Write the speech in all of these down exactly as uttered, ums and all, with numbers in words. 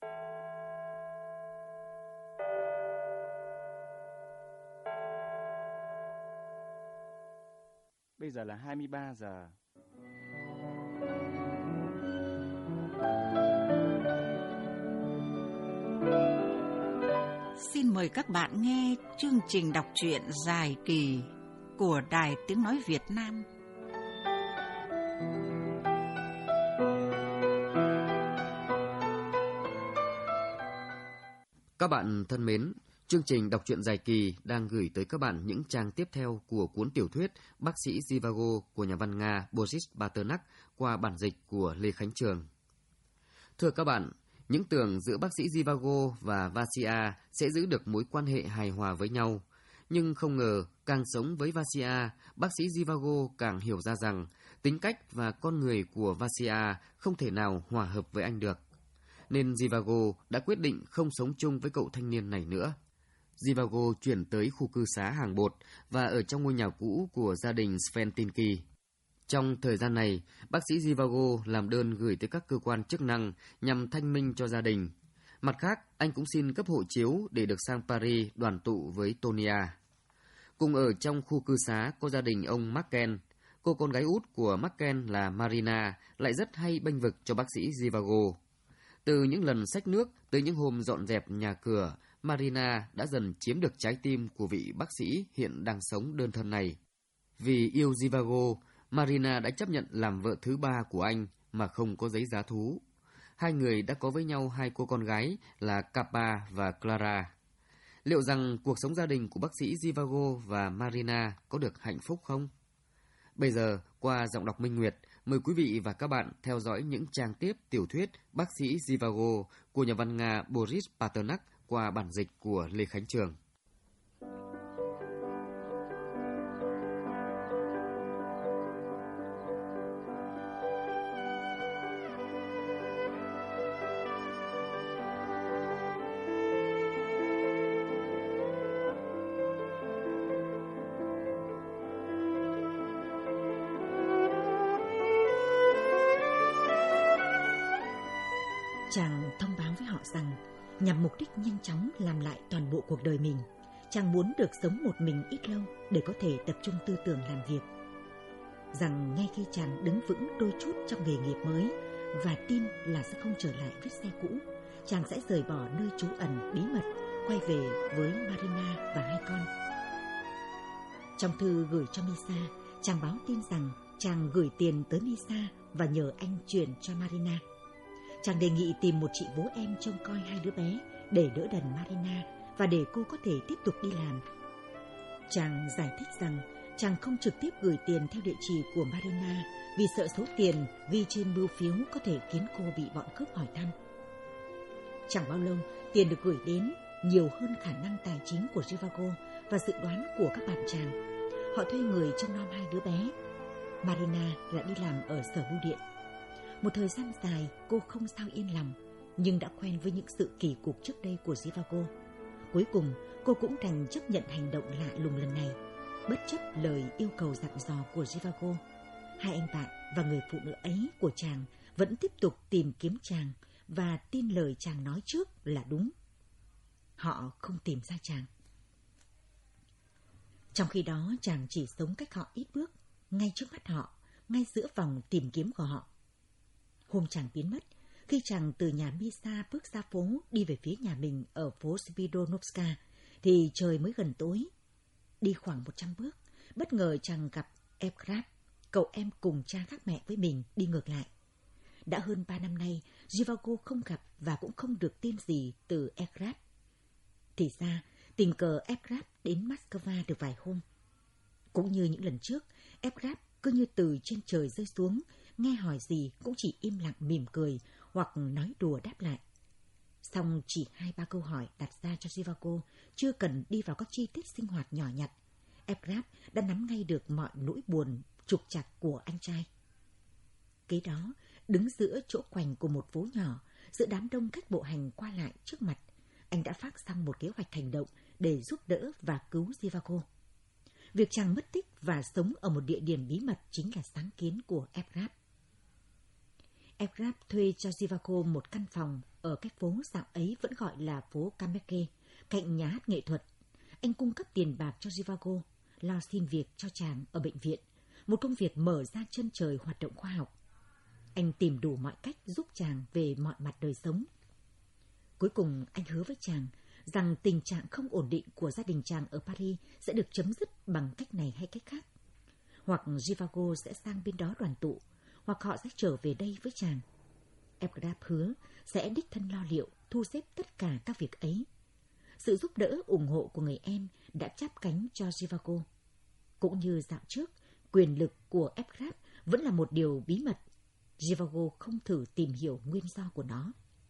Bây giờ là hai mươi ba giờ. Xin mời các bạn nghe chương trình đọc truyện dài kỳ của Đài Tiếng Nói Việt Nam. Các bạn thân mến, chương trình đọc truyện dài kỳ đang gửi tới các bạn những trang tiếp theo của cuốn tiểu thuyết Bác sĩ Zhivago của nhà văn Nga Boris Pasternak qua bản dịch của Lê Khánh Trường. Thưa các bạn, những tưởng giữa bác sĩ Zhivago và Vasya sẽ giữ được mối quan hệ hài hòa với nhau. Nhưng không ngờ, càng sống với Vasya, bác sĩ Zhivago càng hiểu ra rằng tính cách và con người của Vasya không thể nào hòa hợp với anh được. Nên Zhivago đã quyết định không sống chung với cậu thanh niên này nữa. Zhivago chuyển tới khu cư xá Hàng Bột và ở trong ngôi nhà cũ của gia đình Sventinky. Trong thời gian này, bác sĩ Zhivago làm đơn gửi tới các cơ quan chức năng nhằm thanh minh cho gia đình. Mặt khác, anh cũng xin cấp hộ chiếu để được sang Paris đoàn tụ với Tonia. Cùng ở trong khu cư xá có gia đình ông Marken. Cô con gái út của Marken là Marina lại rất hay bênh vực cho bác sĩ Zhivago. Từ những lần xách nước tới những hôm dọn dẹp nhà cửa, Marina đã dần chiếm được trái tim của vị bác sĩ hiện đang sống đơn thân này. Vì yêu Zhivago, Marina đã chấp nhận làm vợ thứ ba của anh mà không có giấy giá thú. Hai người đã có với nhau hai cô con gái là Kappa và Clara. Liệu rằng cuộc sống gia đình của bác sĩ Zhivago và Marina có được hạnh phúc không? Bây giờ, qua giọng đọc Minh Nguyệt, mời quý vị và các bạn theo dõi những trang tiếp tiểu thuyết Bác sĩ Zhivago của nhà văn Nga Boris Pasternak qua bản dịch của Lê Khánh Trường. Chàng thông báo với họ rằng nhằm mục đích nhanh chóng làm lại toàn bộ cuộc đời mình, chàng muốn được sống một mình ít lâu để có thể tập trung tư tưởng làm việc. Rằng ngay khi chàng đứng vững đôi chút trong nghề nghiệp mới và tin là sẽ không trở lại vết xe cũ, chàng sẽ rời bỏ nơi trú ẩn bí mật, quay về với Marina và hai con. Trong thư gửi cho Misa, chàng báo tin rằng chàng gửi tiền tới Misa và nhờ anh chuyển cho Marina. Chàng đề nghị tìm một chị bố em trông coi hai đứa bé để đỡ đần Marina và để cô có thể tiếp tục đi làm. Chàng giải thích rằng chàng không trực tiếp gửi tiền theo địa chỉ của Marina vì sợ số tiền ghi trên bưu phiếu có thể khiến cô bị bọn cướp hỏi thăm. Chẳng bao lâu, tiền được gửi đến nhiều hơn khả năng tài chính của Zhivago và dự đoán của các bạn chàng. Họ thuê người trông nom hai đứa bé. Marina lại đi làm ở sở bưu điện. Một thời gian dài cô không sao yên lòng, nhưng đã quen với những sự kỳ cục trước đây của Zhivago. Cuối cùng cô cũng đành chấp nhận hành động lạ lùng lần này. Bất chấp lời yêu cầu dặn dò của Zhivago, hai anh bạn và người phụ nữ ấy của chàng vẫn tiếp tục tìm kiếm chàng và tin lời chàng nói trước là đúng. Họ không tìm ra chàng. Trong khi đó chàng chỉ sống cách họ ít bước, ngay trước mắt họ, ngay giữa vòng tìm kiếm của họ. Hôm chàng biến mất, khi chàng từ nhà Misa bước ra phố đi về phía nhà mình ở phố Spidonovska, thì trời mới gần tối. Đi khoảng một trăm bước, bất ngờ chàng gặp Evgrad, cậu em cùng cha khác mẹ với mình đi ngược lại. Đã hơn ba năm nay, Zhivago không gặp và cũng không được tin gì từ Evgrad. Thì ra, tình cờ Evgrad đến Moscow được vài hôm. Cũng như những lần trước, Evgrad cứ như từ trên trời rơi xuống, nghe hỏi gì cũng chỉ im lặng mỉm cười hoặc nói đùa đáp lại. Xong chỉ hai ba câu hỏi đặt ra cho Zhivago, chưa cần đi vào các chi tiết sinh hoạt nhỏ nhặt, Evgrad đã nắm ngay được mọi nỗi buồn trục trặc của anh trai. Kế đó, đứng giữa chỗ quành của một phố nhỏ, giữa đám đông khách bộ hành qua lại trước mặt, anh đã phác xong một kế hoạch hành động để giúp đỡ và cứu Zhivago. Việc chàng mất tích và sống ở một địa điểm bí mật chính là sáng kiến của Evgrad. Evgrad thuê cho Zhivago một căn phòng ở cái phố dạo ấy vẫn gọi là phố Cameke, cạnh nhà hát nghệ thuật. Anh cung cấp tiền bạc cho Zhivago, lo xin việc cho chàng ở bệnh viện, một công việc mở ra chân trời hoạt động khoa học. Anh tìm đủ mọi cách giúp chàng về mọi mặt đời sống. Cuối cùng anh hứa với chàng rằng tình trạng không ổn định của gia đình chàng ở Paris sẽ được chấm dứt bằng cách này hay cách khác. Hoặc Zhivago sẽ sang bên đó đoàn tụ, hoặc họ sẽ trở về đây với chàng. Evgraf hứa sẽ đích thân lo liệu, thu xếp tất cả các việc ấy. Sự giúp đỡ, ủng hộ của người em đã chắp cánh cho Zhivago. Cũng như dạo trước, quyền lực của Evgraf vẫn là một điều bí mật. Zhivago không thử tìm hiểu nguyên do của nó.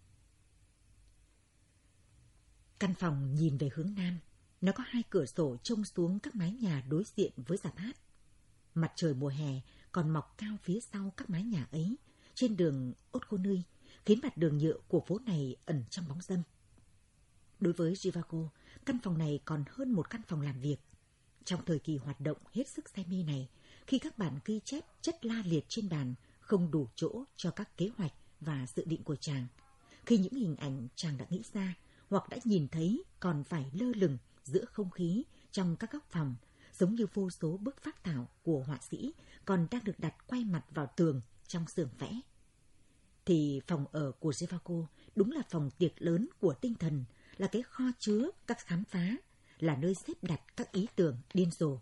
Căn phòng nhìn về hướng nam. Nó có hai cửa sổ trông xuống các mái nhà đối diện với rạp hát. Mặt trời mùa hè còn mọc cao phía sau các mái nhà ấy, trên đường Otkonui, khiến mặt đường nhựa của phố này ẩn trong bóng râm. Đối với Zhivago, căn phòng này còn hơn một căn phòng làm việc. Trong thời kỳ hoạt động hết sức say mê này, khi các bản ghi chép chất la liệt trên bàn không đủ chỗ cho các kế hoạch và dự định của chàng, khi những hình ảnh chàng đã nghĩ ra hoặc đã nhìn thấy còn phải lơ lửng giữa không khí trong các góc phòng, giống như vô số bức phác thảo của họa sĩ còn đang được đặt quay mặt vào tường trong xưởng vẽ, thì phòng ở của Zhivago đúng là phòng tiệc lớn của tinh thần, là cái kho chứa các khám phá, là nơi xếp đặt các ý tưởng điên rồ.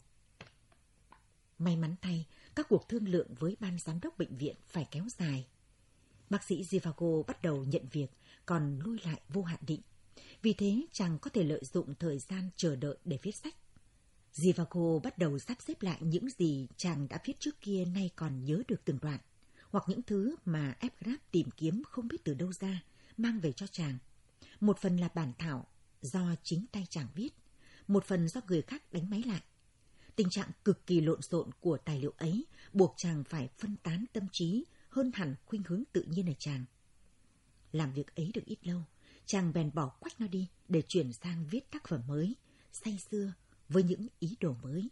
May mắn thay, các cuộc thương lượng với ban giám đốc bệnh viện phải kéo dài. Bác sĩ Zhivago bắt đầu nhận việc, còn lui lại vô hạn định. Vì thế, chàng có thể lợi dụng thời gian chờ đợi để viết sách. Zhivago bắt đầu sắp xếp lại những gì chàng đã viết trước kia nay còn nhớ được từng đoạn, hoặc những thứ mà Evgraf tìm kiếm không biết từ đâu ra, mang về cho chàng. Một phần là bản thảo do chính tay chàng viết, một phần do người khác đánh máy lại. Tình trạng cực kỳ lộn xộn của tài liệu ấy buộc chàng phải phân tán tâm trí hơn hẳn khuynh hướng tự nhiên ở chàng. Làm việc ấy được ít lâu, chàng bèn bỏ quách nó đi để chuyển sang viết tác phẩm mới, say sưa với những ý đồ mới.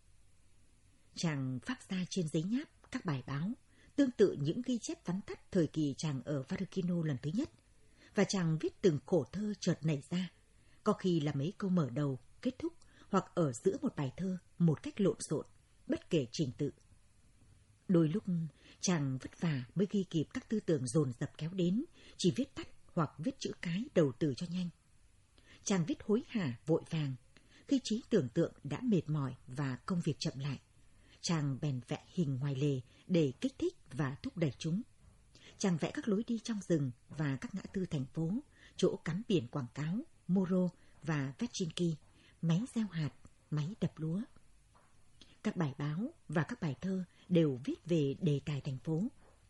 Chàng phác ra trên giấy nháp các bài báo, tương tự những ghi chép vắn tắt thời kỳ chàng ở Varukino lần thứ nhất, và chàng viết từng khổ thơ chợt nảy ra, có khi là mấy câu mở đầu, kết thúc, hoặc ở giữa một bài thơ một cách lộn xộn, bất kể trình tự. Đôi lúc chàng vất vả mới ghi kịp các tư tưởng dồn dập kéo đến, chỉ viết tắt hoặc viết chữ cái đầu từ cho nhanh. Chàng viết hối hả, vội vàng. Khi trí tưởng tượng đã mệt mỏi và công việc chậm lại, chàng bèn vẽ hình ngoài lề để kích thích và thúc đẩy chúng. Chàng vẽ các lối đi trong rừng và các ngã tư thành phố, chỗ cắm biển quảng cáo, Moro và Vetchinki, máy gieo hạt, máy đập lúa. Các bài báo và các bài thơ đều viết về đề tài thành phố.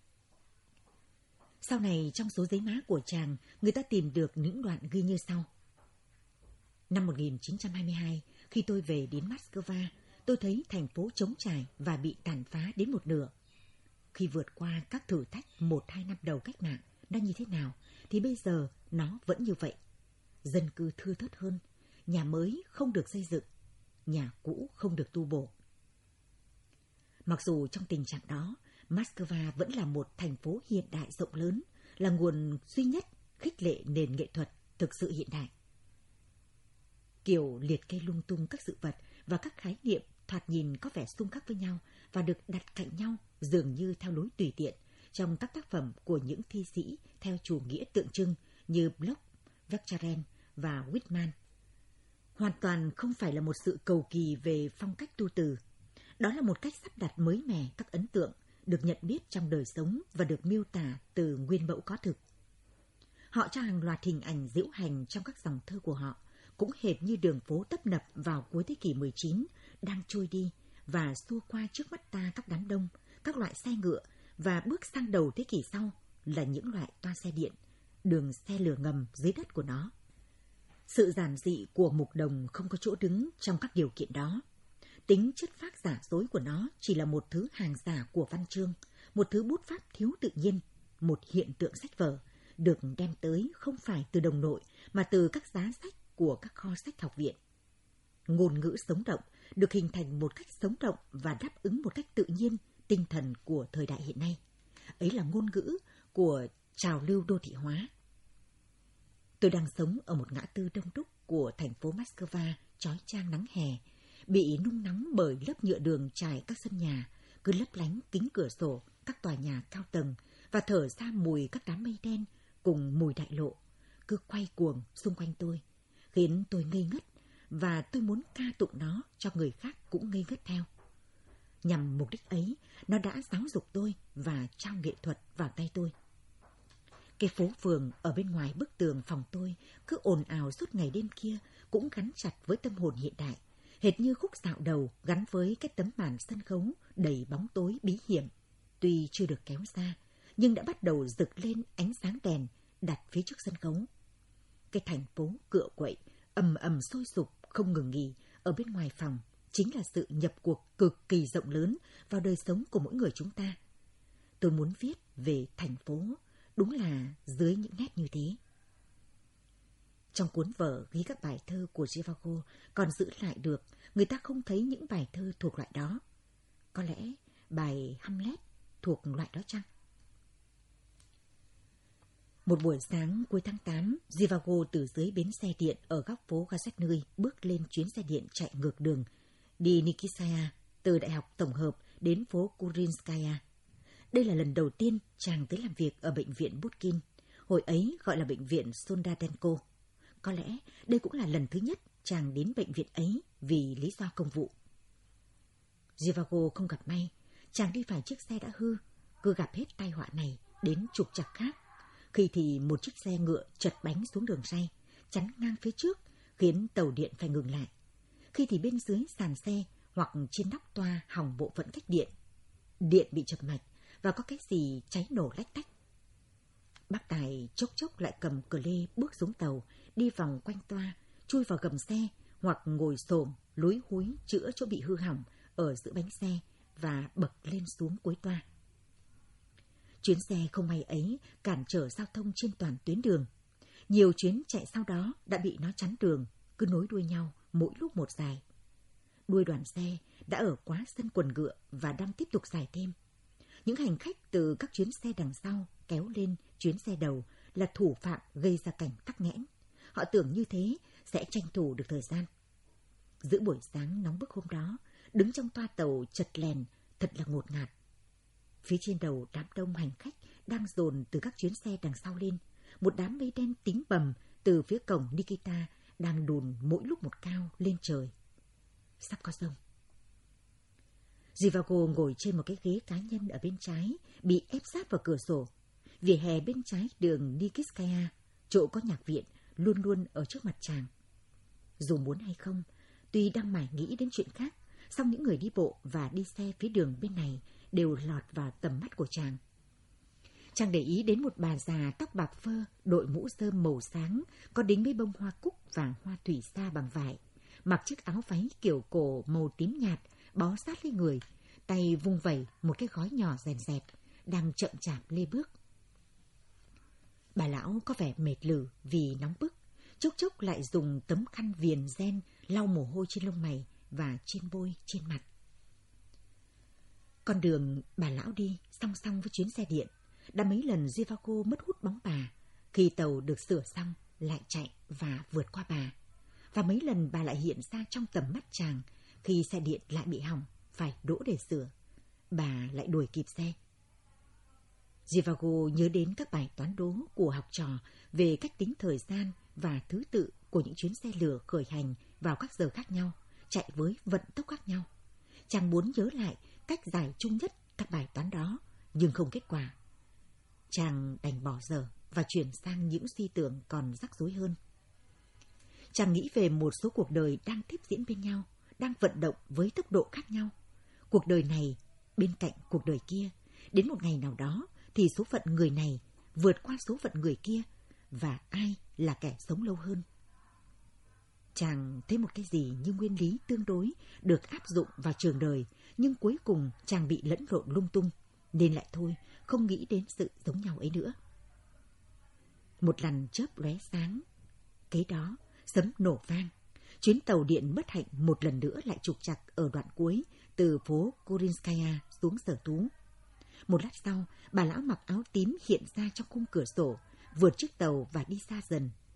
Sau này trong số giấy má của chàng, người ta tìm được những đoạn ghi như sau. Năm một nghìn chín trăm hai mươi hai, khi tôi về đến Moscow, tôi thấy thành phố trống trải và bị tàn phá đến một nửa. Khi vượt qua các thử thách một hai năm đầu cách mạng đang như thế nào, thì bây giờ nó vẫn như vậy. Dân cư thưa thớt hơn, nhà mới không được xây dựng, nhà cũ không được tu bổ. Mặc dù trong tình trạng đó, Moscow vẫn là một thành phố hiện đại rộng lớn, là nguồn duy nhất khích lệ nền nghệ thuật thực sự hiện đại. Kiểu liệt kê lung tung các sự vật và các khái niệm thoạt nhìn có vẻ xung khắc với nhau và được đặt cạnh nhau dường như theo lối tùy tiện trong các tác phẩm của những thi sĩ theo chủ nghĩa tượng trưng như Bloch, Vecheren và Whitman. Hoàn toàn không phải là một sự cầu kỳ về phong cách tu từ. Đó là một cách sắp đặt mới mẻ các ấn tượng được nhận biết trong đời sống và được miêu tả từ nguyên mẫu có thực. Họ cho hàng loạt hình ảnh diễu hành trong các dòng thơ của họ, cũng hệt như đường phố tấp nập vào cuối thế kỷ mười chín đang trôi đi và xua qua trước mắt ta các đám đông, các loại xe ngựa, và bước sang đầu thế kỷ sau là những loại toa xe điện, đường xe lửa ngầm dưới đất của nó. Sự giản dị của mục đồng không có chỗ đứng trong các điều kiện đó. Tính chất phác giả dối của nó chỉ là một thứ hàng giả của văn chương, một thứ bút pháp thiếu tự nhiên, một hiện tượng sách vở, được đem tới không phải từ đồng nội mà từ các giá sách của các kho sách học viện. Ngôn ngữ sống động được hình thành một cách sống động và đáp ứng một cách tự nhiên tinh thần của thời đại hiện nay. Ấy là ngôn ngữ của trào lưu đô thị hóa. Tôi đang sống ở một ngã tư đông đúc của thành phố Moscow chói chang nắng hè, bị nung nóng bởi lớp nhựa đường trải các sân nhà, cứ lấp lánh kính cửa sổ các tòa nhà cao tầng và thở ra mùi các đám mây đen cùng mùi đại lộ, cứ quay cuồng xung quanh tôi, khiến tôi ngây ngất và tôi muốn ca tụng nó cho người khác cũng ngây ngất theo. Nhằm mục đích ấy, nó đã giáo dục tôi và trao nghệ thuật vào tay tôi. Cái phố phường ở bên ngoài bức tường phòng tôi cứ ồn ào suốt ngày đêm kia cũng gắn chặt với tâm hồn hiện đại, hệt như khúc dạo đầu gắn với cái tấm màn sân khấu đầy bóng tối bí hiểm, tuy chưa được kéo ra, nhưng đã bắt đầu rực lên ánh sáng đèn đặt phía trước sân khấu. Cái thành phố cựa quậy, ầm ầm sôi sục không ngừng nghỉ ở bên ngoài phòng chính là sự nhập cuộc cực kỳ rộng lớn vào đời sống của mỗi người chúng ta. Tôi muốn viết về thành phố, đúng là dưới những nét như thế. Trong cuốn vở ghi các bài thơ của Zhivago còn giữ lại được, người ta không thấy những bài thơ thuộc loại đó. Có lẽ bài Hamlet thuộc loại đó chăng? Một buổi sáng cuối tháng tám, Zhivago từ dưới bến xe điện ở góc phố Gazetny bước lên chuyến xe điện chạy ngược đường, đi Nikitskaya, từ Đại học Tổng hợp đến phố Kurinskaya. Đây là lần đầu tiên chàng tới làm việc ở bệnh viện Pushkin, hồi ấy gọi là bệnh viện Soldatenko. Có lẽ đây cũng là lần thứ nhất chàng đến bệnh viện ấy vì lý do công vụ. Zhivago không gặp may, chàng đi phải chiếc xe đã hư, cứ gặp hết tai họa này đến trục trặc khác. Khi thì một chiếc xe ngựa trật bánh xuống đường ray, chắn ngang phía trước, khiến tàu điện phải ngừng lại. Khi thì bên dưới sàn xe hoặc trên nóc toa hỏng bộ phận cách điện, điện bị chập mạch và có cái gì cháy nổ lách tách. Bác Tài chốc chốc lại cầm cờ lê bước xuống tàu, đi vòng quanh toa, chui vào gầm xe hoặc ngồi xổm lúi húi chữa chỗ bị hư hỏng ở giữa bánh xe và bậc lên xuống cuối toa. Chuyến xe không may ấy cản trở giao thông trên toàn tuyến đường. Nhiều chuyến chạy sau đó đã bị nó chắn đường, cứ nối đuôi nhau mỗi lúc một dài. Đuôi đoàn xe đã ở quá sân quần ngựa và đang tiếp tục dài thêm. Những hành khách từ các chuyến xe đằng sau kéo lên chuyến xe đầu là thủ phạm gây ra cảnh tắc nghẽn. Họ tưởng như thế sẽ tranh thủ được thời gian. Giữa buổi sáng nóng bức hôm đó, đứng trong toa tàu chật lèn thật là ngột ngạt. Phía trên đầu đám đông hành khách đang dồn từ các chuyến xe đằng sau lên. Một đám mây đen tím bầm từ phía cổng Nikita đang đùn mỗi lúc một cao lên trời. Sắp có giông. Zhivago ngồi trên một cái ghế cá nhân ở bên trái, bị ép sát vào cửa sổ. Vỉa hè bên trái đường Nikitskaya, chỗ có nhạc viện, luôn luôn ở trước mặt chàng. Dù muốn hay không, tuy đang mải nghĩ đến chuyện khác, song những người đi bộ và đi xe phía đường bên này đều lọt vào tầm mắt của chàng. Chàng để ý đến một bà già tóc bạc phơ, đội mũ rơm màu sáng, có đính mấy bông hoa cúc và hoa thủy sa bằng vải, mặc chiếc áo váy kiểu cổ màu tím nhạt, bó sát lấy người, tay vung vẩy một cái gói nhỏ rèn rẹt, đang chậm chạp lê bước. Bà lão có vẻ mệt lử vì nóng bức, chốc chốc lại dùng tấm khăn viền ren lau mồ hôi trên lông mày và trên môi, trên mặt. Con đường bà lão đi song song với chuyến xe điện, đã mấy lần Zhivago mất hút bóng bà, khi tàu được sửa xong lại chạy và vượt qua bà. Và mấy lần bà lại hiện ra trong tầm mắt chàng, khi xe điện lại bị hỏng, phải đỗ để sửa. Bà lại đuổi kịp xe. Zhivago nhớ đến các bài toán đố của học trò về cách tính thời gian và thứ tự của những chuyến xe lửa khởi hành vào các giờ khác nhau, chạy với vận tốc khác nhau. Chàng muốn nhớ lại cách giải chung nhất các bài toán đó, nhưng không kết quả. Chàng đành bỏ dở và chuyển sang những suy tưởng còn rắc rối hơn. Chàng nghĩ về một số cuộc đời đang tiếp diễn bên nhau, đang vận động với tốc độ khác nhau. Cuộc đời này bên cạnh cuộc đời kia, đến một ngày nào đó thì số phận người này vượt qua số phận người kia, và ai là kẻ sống lâu hơn. Chàng thấy một cái gì như nguyên lý tương đối được áp dụng vào trường đời, nhưng cuối cùng chàng bị lẫn lộn lung tung, nên lại thôi, không nghĩ đến sự giống nhau ấy nữa. Một lần chớp lóe sáng, kế đó sấm nổ vang, chuyến tàu điện bất hạnh một lần nữa lại trục trặc ở đoạn cuối từ phố Kurinskaya xuống Sở Tú. Một lát sau, bà lão mặc áo tím hiện ra trong khung cửa sổ, vượt chiếc tàu và đi xa dần.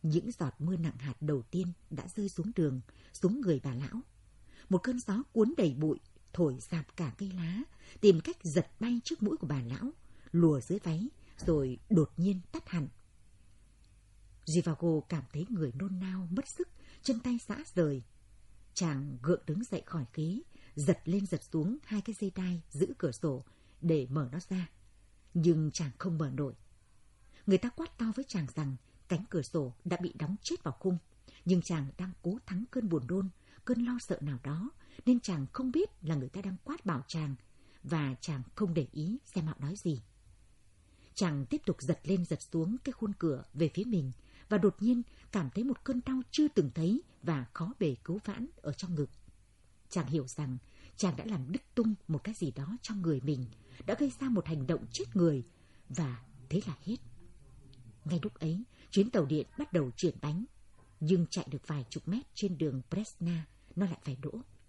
Những giọt mưa nặng hạt đầu tiên đã rơi xuống đường, xuống người bà lão. Một cơn gió cuốn đầy bụi, thổi rạp cả cây lá, tìm cách giật bay trước mũi của bà lão, lùa dưới váy, rồi đột nhiên tắt hẳn. Zhivago cảm thấy người nôn nao, mất sức, chân tay rã rời. Chàng gượng đứng dậy khỏi ghế, giật lên giật xuống hai cái dây đai giữ cửa sổ để mở nó ra. Nhưng chàng không mở nổi. Người ta quát to với chàng rằng cánh cửa sổ đã bị đóng chết vào khung, nhưng chàng đang cố thắng cơn buồn nôn, cơn lo sợ nào đó, nên chàng không biết là người ta đang quát bảo chàng, và chàng không để ý xem họ nói gì. Chàng tiếp tục giật lên giật xuống cái khuôn cửa về phía mình, và đột nhiên cảm thấy một cơn đau chưa từng thấy và khó bề cứu vãn ở trong ngực. Chàng hiểu rằng chàng đã làm đứt tung một cái gì đó trong người mình, đã gây ra một hành động chết người, và thế là hết. Ngay lúc ấy, chuyến tàu điện bắt đầu chuyển bánh, nhưng chạy được vài chục mét trên đường Presna, nó lại phải đỗ.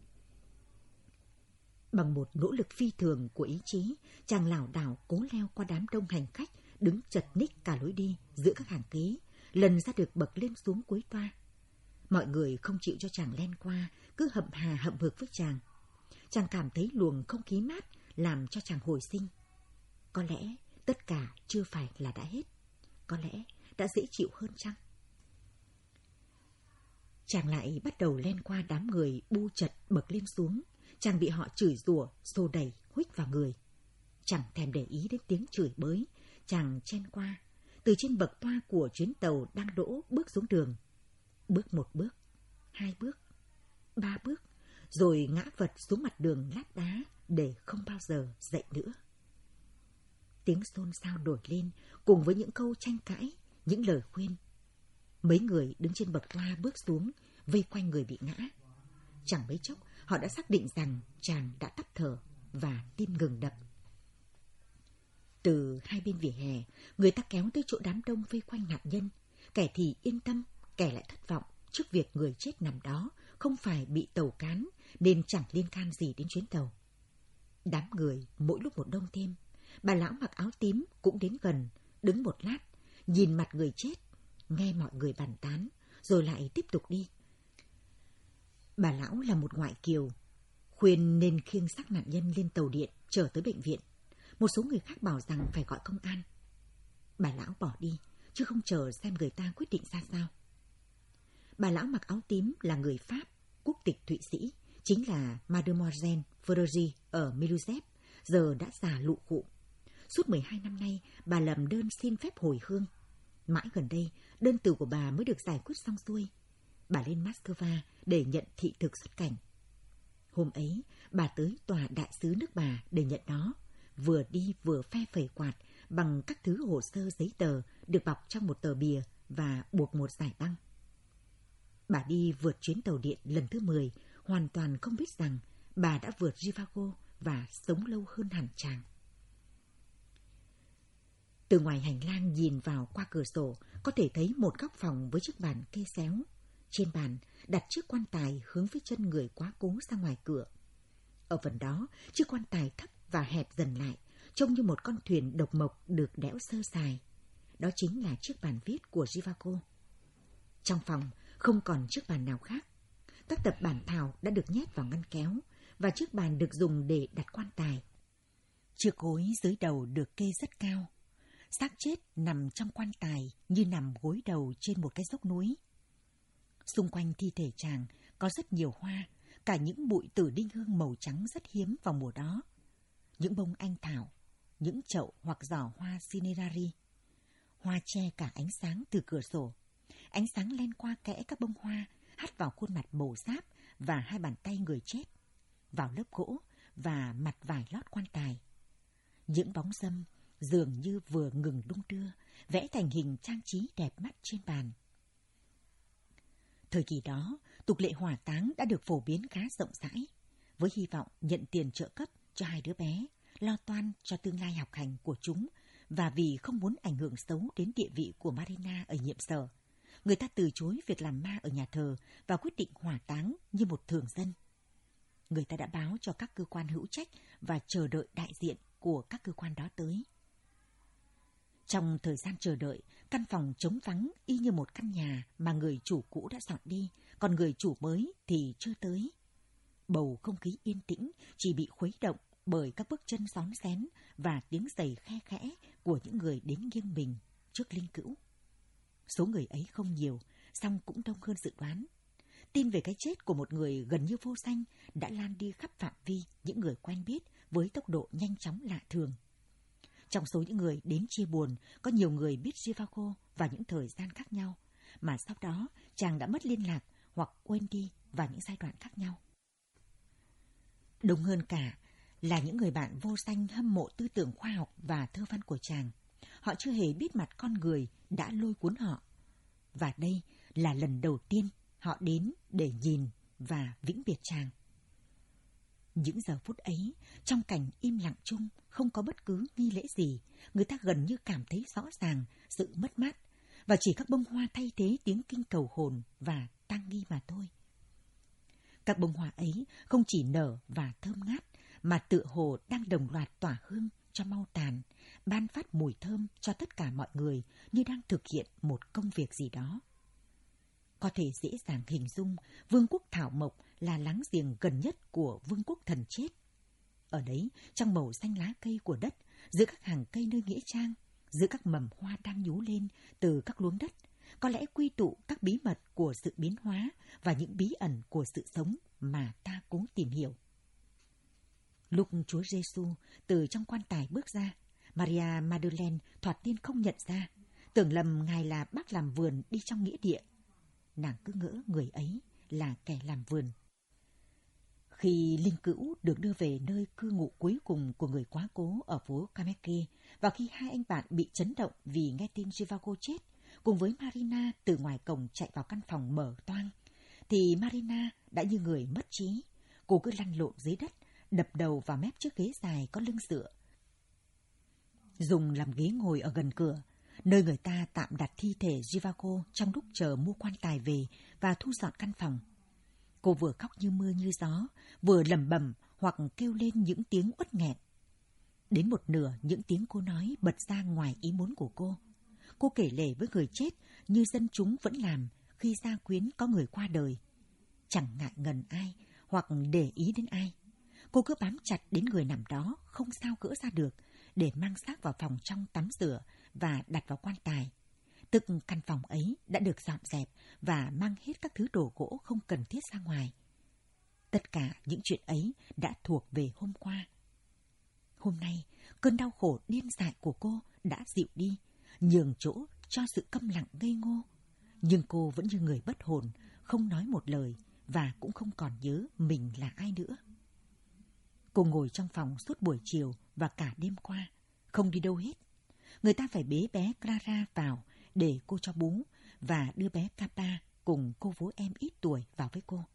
Bằng một nỗ lực phi thường của ý chí, chàng lảo đảo cố leo qua đám đông hành khách đứng chật ních cả lối đi giữa các hàng ghế, lần ra được bậc lên xuống cuối toa. Mọi người không chịu cho chàng len qua, cứ hậm hà hậm hực với chàng. Chàng cảm thấy luồng không khí mát làm cho chàng hồi sinh. Có lẽ tất cả chưa phải là đã hết. Có lẽ đã dễ chịu hơn chăng? Chàng lại bắt đầu len qua đám người bu chật bậc lên xuống. Chàng bị họ chửi rủa, xô đẩy, huých vào người. Chẳng thèm để ý đến tiếng chửi bới. Chàng chen qua, từ trên bậc toa của chuyến tàu đang đỗ bước xuống đường. Bước một bước, hai bước, ba bước, rồi ngã vật xuống mặt đường lát đá để không bao giờ dậy nữa. Tiếng xôn xao nổi lên cùng với những câu tranh cãi, những lời khuyên. Mấy người đứng trên bậc toa bước xuống, vây quanh người bị ngã. Chẳng mấy chốc, họ đã xác định rằng chàng đã tắt thở và tim ngừng đập. Từ hai bên vỉa hè, người ta kéo tới chỗ đám đông vây quanh nạn nhân. Kẻ thì yên tâm, kẻ lại thất vọng trước việc người chết nằm đó không phải bị tàu cán nên chẳng liên can gì đến chuyến tàu. Đám người mỗi lúc một đông thêm. Bà lão mặc áo tím cũng đến gần, đứng một lát, nhìn mặt người chết, nghe mọi người bàn tán, rồi lại tiếp tục đi. Bà lão là một ngoại kiều, khuyên nên khiêng xác nạn nhân lên tàu điện trở tới bệnh viện. Một số người khác bảo rằng phải gọi công an. Bà lão bỏ đi, chứ không chờ xem người ta quyết định ra sao. Bà lão mặc áo tím là người Pháp, quốc tịch Thụy Sĩ, chính là Mademoiselle Ferrari ở Miluzev, giờ đã già lụ khụ. Suốt mười hai năm nay, bà làm đơn xin phép hồi hương. Mãi gần đây, đơn từ của bà mới được giải quyết xong xuôi. Bà lên Moscow để nhận thị thực xuất cảnh. Hôm ấy, bà tới tòa đại sứ nước bà để nhận nó, vừa đi vừa phe phẩy quạt bằng các thứ hồ sơ giấy tờ được bọc trong một tờ bìa và buộc một dải băng. Bà đi vượt chuyến tàu điện lần thứ mười, hoàn toàn không biết rằng bà đã vượt Zhivago và sống lâu hơn hẳn chàng. Từ ngoài hành lang nhìn vào qua cửa sổ, có thể thấy một góc phòng với chiếc bàn kê xéo. Trên bàn đặt chiếc quan tài hướng với chân người quá cố ra ngoài cửa. Ở phần đó, chiếc quan tài thấp và hẹp dần lại, trông như một con thuyền độc mộc được đẽo sơ sài. Đó chính là chiếc bàn viết của Zhivago. Trong phòng không còn chiếc bàn nào khác. Các tập bản thảo đã được nhét vào ngăn kéo, và chiếc bàn được dùng để đặt quan tài. Chiếc gối dưới đầu được kê rất cao. Xác chết nằm trong quan tài như nằm gối đầu trên một cái dốc núi. Xung quanh thi thể chàng có rất nhiều hoa, cả những bụi tử đinh hương màu trắng rất hiếm vào mùa đó. Những bông anh thảo, những chậu hoặc giỏ hoa cinerari. Hoa che cả ánh sáng từ cửa sổ. Ánh sáng len qua kẽ các bông hoa, hắt vào khuôn mặt bầu ráp và hai bàn tay người chết, vào lớp gỗ và mặt vải lót quan tài. Những bóng râm dường như vừa ngừng đung đưa, vẽ thành hình trang trí đẹp mắt trên bàn. Thời kỳ đó, tục lệ hỏa táng đã được phổ biến khá rộng rãi, với hy vọng nhận tiền trợ cấp cho hai đứa bé, lo toan cho tương lai học hành của chúng, và vì không muốn ảnh hưởng xấu đến địa vị của Marina ở nhiệm sở, người ta từ chối việc làm ma ở nhà thờ và quyết định hỏa táng như một thường dân. Người ta đã báo cho các cơ quan hữu trách và chờ đợi đại diện của các cơ quan đó tới. Trong thời gian chờ đợi, các Căn phòng trống vắng y như một căn nhà mà người chủ cũ đã dọn đi, còn người chủ mới thì chưa tới. Bầu không khí yên tĩnh chỉ bị khuấy động bởi các bước chân rón rén và tiếng giày khe khẽ của những người đến nghiêng mình trước linh cữu. Số người ấy không nhiều, song cũng đông hơn dự đoán. Tin về cái chết của một người gần như vô danh đã lan đi khắp phạm vi những người quen biết với tốc độ nhanh chóng lạ thường. Trong số những người đến chia buồn, có nhiều người biết Zhivago vào những thời gian khác nhau, mà sau đó chàng đã mất liên lạc hoặc quên đi vào những giai đoạn khác nhau. Đông hơn cả là những người bạn vô danh hâm mộ tư tưởng khoa học và thơ văn của chàng. Họ chưa hề biết mặt con người đã lôi cuốn họ. Và đây là lần đầu tiên họ đến để nhìn và vĩnh biệt chàng. Những giờ phút ấy, trong cảnh im lặng chung, không có bất cứ nghi lễ gì, người ta gần như cảm thấy rõ ràng sự mất mát, và chỉ các bông hoa thay thế tiếng kinh cầu hồn và tang nghi mà thôi. Các bông hoa ấy không chỉ nở và thơm ngát, mà tựa hồ đang đồng loạt tỏa hương cho mau tàn, ban phát mùi thơm cho tất cả mọi người như đang thực hiện một công việc gì đó. Có thể dễ dàng hình dung vương quốc thảo mộc là láng giềng gần nhất của vương quốc thần chết. Ở đấy, trong màu xanh lá cây của đất, giữa các hàng cây nơi nghĩa trang, giữa các mầm hoa đang nhú lên từ các luống đất, có lẽ quy tụ các bí mật của sự biến hóa và những bí ẩn của sự sống mà ta cố tìm hiểu. Lúc Chúa Giêsu từ trong quan tài bước ra, Maria Magdalene thoạt tiên không nhận ra, tưởng lầm Ngài là bác làm vườn đi trong nghĩa địa. Nàng cứ ngỡ người ấy là kẻ làm vườn. Khi linh cữu được đưa về nơi cư ngụ cuối cùng của người quá cố ở phố Kameki, và khi hai anh bạn bị chấn động vì nghe tin Zhivago chết, cùng với Marina từ ngoài cổng chạy vào căn phòng mở toang, thì Marina đã như người mất trí. Cô cứ lăn lộn dưới đất, đập đầu vào mép chiếc ghế dài có lưng dựa, dùng làm ghế ngồi ở gần cửa, nơi người ta tạm đặt thi thể Zhivago trong lúc chờ mua quan tài về và thu dọn căn phòng. Cô vừa khóc như mưa như gió, vừa lẩm bẩm hoặc kêu lên những tiếng uất nghẹn. Đến một nửa những tiếng cô nói bật ra ngoài ý muốn của cô. Cô kể lể với người chết như dân chúng vẫn làm khi gia quyến có người qua đời, chẳng ngại ngần ai hoặc để ý đến ai. Cô cứ bám chặt đến người nằm đó, không sao gỡ ra được, để mang xác vào phòng trong tắm rửa và đặt vào quan tài. Tức căn phòng ấy đã được dọn dẹp và mang hết các thứ đồ gỗ không cần thiết ra ngoài. Tất cả những chuyện ấy đã thuộc về hôm qua. Hôm nay, cơn đau khổ điên dại của cô đã dịu đi, nhường chỗ cho sự câm lặng ngây ngô. Nhưng cô vẫn như người bất hồn, không nói một lời và cũng không còn nhớ mình là ai nữa. Cô ngồi trong phòng suốt buổi chiều và cả đêm qua, không đi đâu hết. Người ta phải bế bé Clara vào để cô cho bú và đưa bé Kappa cùng cô vú em ít tuổi vào với cô.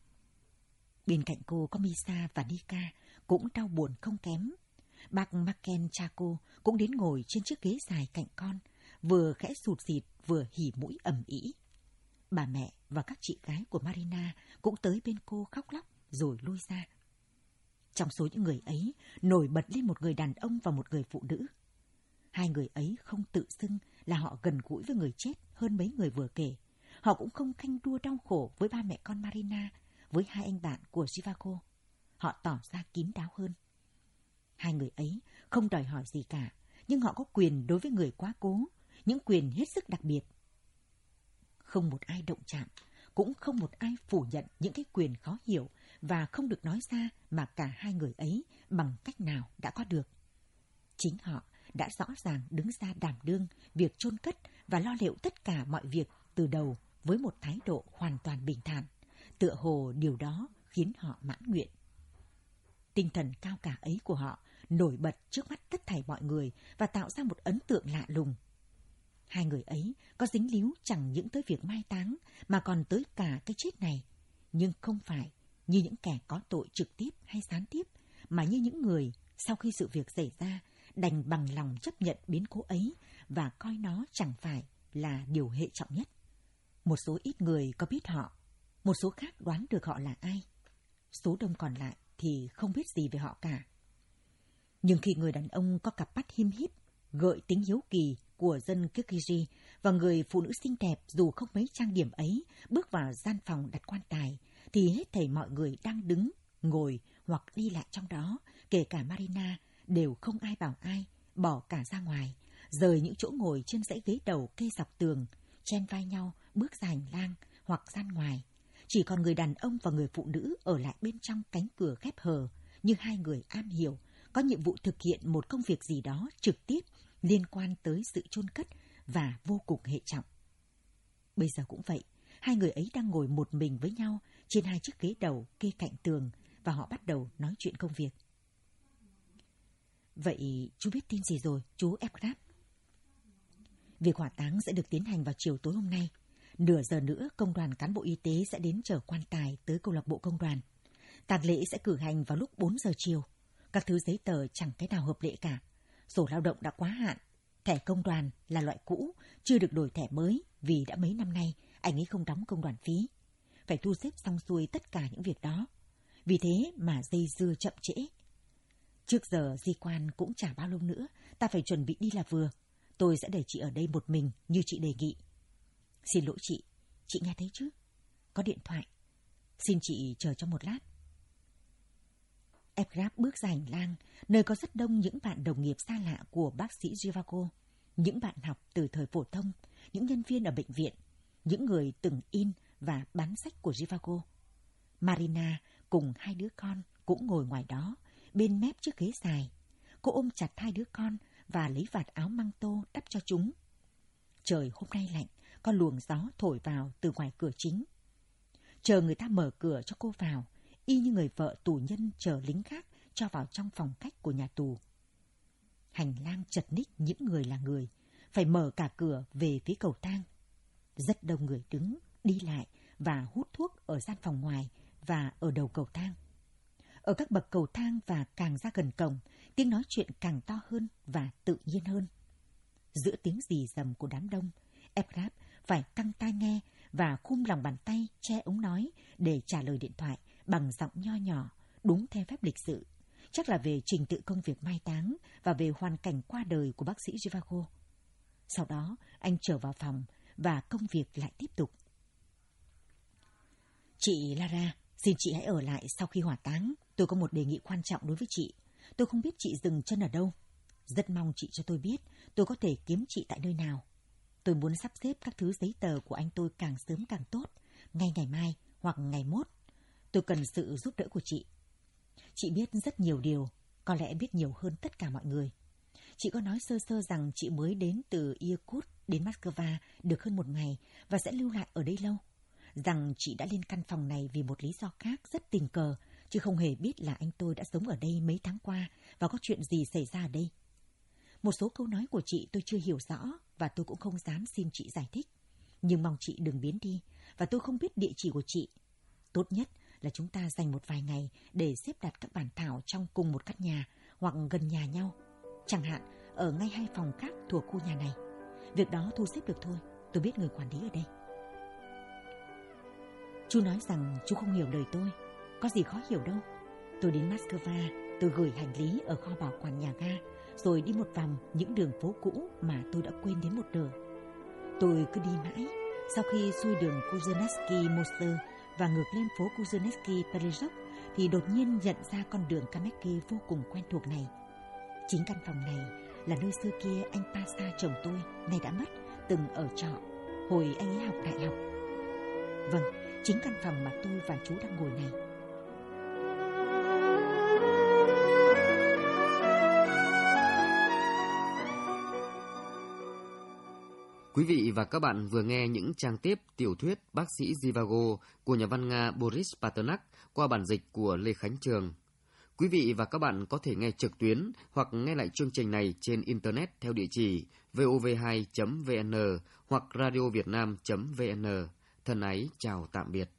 Bên cạnh cô có Misa và Nika, cũng đau buồn không kém. Bác Maken cha cô cũng đến ngồi trên chiếc ghế dài cạnh con, vừa khẽ sụt sịt vừa hỉ mũi ầm ĩ. Bà mẹ và các chị gái của Marina cũng tới bên cô khóc lóc rồi lui ra. Trong số những người ấy, nổi bật lên một người đàn ông và một người phụ nữ. Hai người ấy không tự xưng là họ gần gũi với người chết hơn mấy người vừa kể. Họ cũng không khanh đua đau khổ với ba mẹ con Marina, với hai anh bạn của Zhivago. Họ tỏ ra kín đáo hơn. Hai người ấy không đòi hỏi gì cả, nhưng họ có quyền đối với người quá cố, những quyền hết sức đặc biệt. Không một ai động chạm, cũng không một ai phủ nhận những cái quyền khó hiểu và không được nói ra mà cả hai người ấy bằng cách nào đã có được. Chính họ đã rõ ràng đứng ra đảm đương việc chôn cất và lo liệu tất cả mọi việc từ đầu với một thái độ hoàn toàn bình thản, tựa hồ điều đó khiến họ mãn nguyện. Tinh thần cao cả ấy của họ nổi bật trước mắt tất thảy mọi người và tạo ra một ấn tượng lạ lùng. Hai người ấy có dính líu chẳng những tới việc mai táng mà còn tới cả cái chết này, nhưng không phải như những kẻ có tội trực tiếp hay gián tiếp, mà như những người sau khi sự việc xảy ra đành bằng lòng chấp nhận biến cố ấy và coi nó chẳng phải là điều hệ trọng nhất. Một số ít người có biết họ, một số khác đoán được họ là ai. Số đông còn lại thì không biết gì về họ cả. Nhưng khi người đàn ông có cặp mắt him híp, gợi tính hiếu kỳ của dân Kirgizstan và người phụ nữ xinh đẹp dù không mấy trang điểm ấy bước vào gian phòng đặt quan tài, thì hết thảy mọi người đang đứng, ngồi hoặc đi lại trong đó, kể cả Marina, đều không ai bảo ai, bỏ cả ra ngoài, rời những chỗ ngồi trên dãy ghế đầu kê dọc tường, chen vai nhau bước ra hành lang hoặc gian ngoài. Chỉ còn người đàn ông và người phụ nữ ở lại bên trong cánh cửa khép hờ, như hai người am hiểu, có nhiệm vụ thực hiện một công việc gì đó trực tiếp liên quan tới sự chôn cất và vô cùng hệ trọng. Bây giờ cũng vậy, hai người ấy đang ngồi một mình với nhau trên hai chiếc ghế đầu kê cạnh tường và họ bắt đầu nói chuyện công việc. Vậy chú biết tin gì rồi, chú Efrat? Việc hỏa táng sẽ được tiến hành vào chiều tối hôm nay. Nửa giờ nữa, công đoàn cán bộ y tế sẽ đến chở quan tài tới câu lạc bộ công đoàn. Tang lễ sẽ cử hành vào lúc bốn giờ chiều. Các thứ giấy tờ chẳng cái nào hợp lệ cả. Sổ lao động đã quá hạn. Thẻ công đoàn là loại cũ, chưa được đổi thẻ mới vì đã mấy năm nay anh ấy không đóng công đoàn phí. Phải thu xếp xong xuôi tất cả những việc đó. Vì thế mà dây dưa chậm trễ. Trước giờ di quan cũng chả bao lâu nữa, ta phải chuẩn bị đi là vừa. Tôi sẽ để chị ở đây một mình như chị đề nghị. Xin lỗi chị, chị nghe thấy chứ? Có điện thoại. Xin chị chờ cho một lát. Efrat bước ra hành lang, nơi có rất đông những bạn đồng nghiệp xa lạ của bác sĩ Zhivago, những bạn học từ thời phổ thông, những nhân viên ở bệnh viện, những người từng in và bán sách của Zhivago. Marina cùng hai đứa con cũng ngồi ngoài đó, bên mép chiếc ghế dài. Cô ôm chặt hai đứa con và lấy vạt áo măng tô đắp cho chúng. Trời hôm nay lạnh, có luồng gió thổi vào từ ngoài cửa chính. Chờ người ta mở cửa cho cô vào, y như người vợ tù nhân chờ lính khác cho vào trong phòng khách của nhà tù. Hành lang chật ních những người là người, phải mở cả cửa về phía cầu thang. Rất đông người đứng, đi lại và hút thuốc ở gian phòng ngoài và ở đầu cầu thang. Ở các bậc cầu thang và càng ra gần cổng, tiếng nói chuyện càng to hơn và tự nhiên hơn. Giữa tiếng rì rầm của đám đông, Efrat phải căng tai nghe và khum lòng bàn tay che ống nói để trả lời điện thoại bằng giọng nho nhỏ, đúng theo phép lịch sự, chắc là về trình tự công việc mai táng và về hoàn cảnh qua đời của bác sĩ Zhivago. Sau đó, anh trở vào phòng và công việc lại tiếp tục. Chị Lara, xin chị hãy ở lại sau khi hỏa táng. Tôi có một đề nghị quan trọng đối với chị. Tôi không biết chị dừng chân ở đâu. Rất mong chị cho tôi biết tôi có thể kiếm chị tại nơi nào. Tôi muốn sắp xếp các thứ giấy tờ của anh tôi càng sớm càng tốt, ngay ngày mai hoặc ngày mốt. Tôi cần sự giúp đỡ của chị. Chị biết rất nhiều điều, có lẽ biết nhiều hơn tất cả mọi người. Chị có nói sơ sơ rằng chị mới đến từ Irkutsk đến Moscow được hơn một ngày và sẽ lưu lại ở đây lâu. Rằng chị đã lên căn phòng này vì một lý do khác rất tình cờ, chứ không hề biết là anh tôi đã sống ở đây mấy tháng qua và có chuyện gì xảy ra ở đây. Một số câu nói của chị tôi chưa hiểu rõ và tôi cũng không dám xin chị giải thích. Nhưng mong chị đừng biến đi và tôi không biết địa chỉ của chị. Tốt nhất là chúng ta dành một vài ngày để xếp đặt các bản thảo trong cùng một căn nhà hoặc gần nhà nhau. Chẳng hạn ở ngay hai phòng khác thuộc khu nhà này. Việc đó thu xếp được thôi, tôi biết người quản lý ở đây. Chú nói rằng chú không hiểu lời tôi. Có gì khó hiểu đâu. Tôi đến Moscow, tôi gửi hành lý ở kho bảo quản nhà ga, rồi đi một vòng những đường phố cũ mà tôi đã quên đến một nửa. Tôi cứ đi mãi, sau khi xuôi đường Kuzhenetsky Moster và ngược lên phố Kuzhenetsky Perezhok thì đột nhiên nhận ra con đường Kametsky vô cùng quen thuộc này. Chính căn phòng này là nơi xưa kia anh Pasa chồng tôi, nay đã mất, từng ở trọ hồi anh ấy học đại học. Vâng, chính căn phòng mà tôi và chú đang ngồi này. Quý vị và các bạn vừa nghe những trang tiếp tiểu thuyết Bác sĩ Zhivago của nhà văn Nga Boris Pasternak qua bản dịch của Lê Khánh Trường. Quý vị và các bạn có thể nghe trực tuyến hoặc nghe lại chương trình này trên Internet theo địa chỉ vov hai chấm vn hoặc radiovietnam chấm vn. Thân ái chào tạm biệt.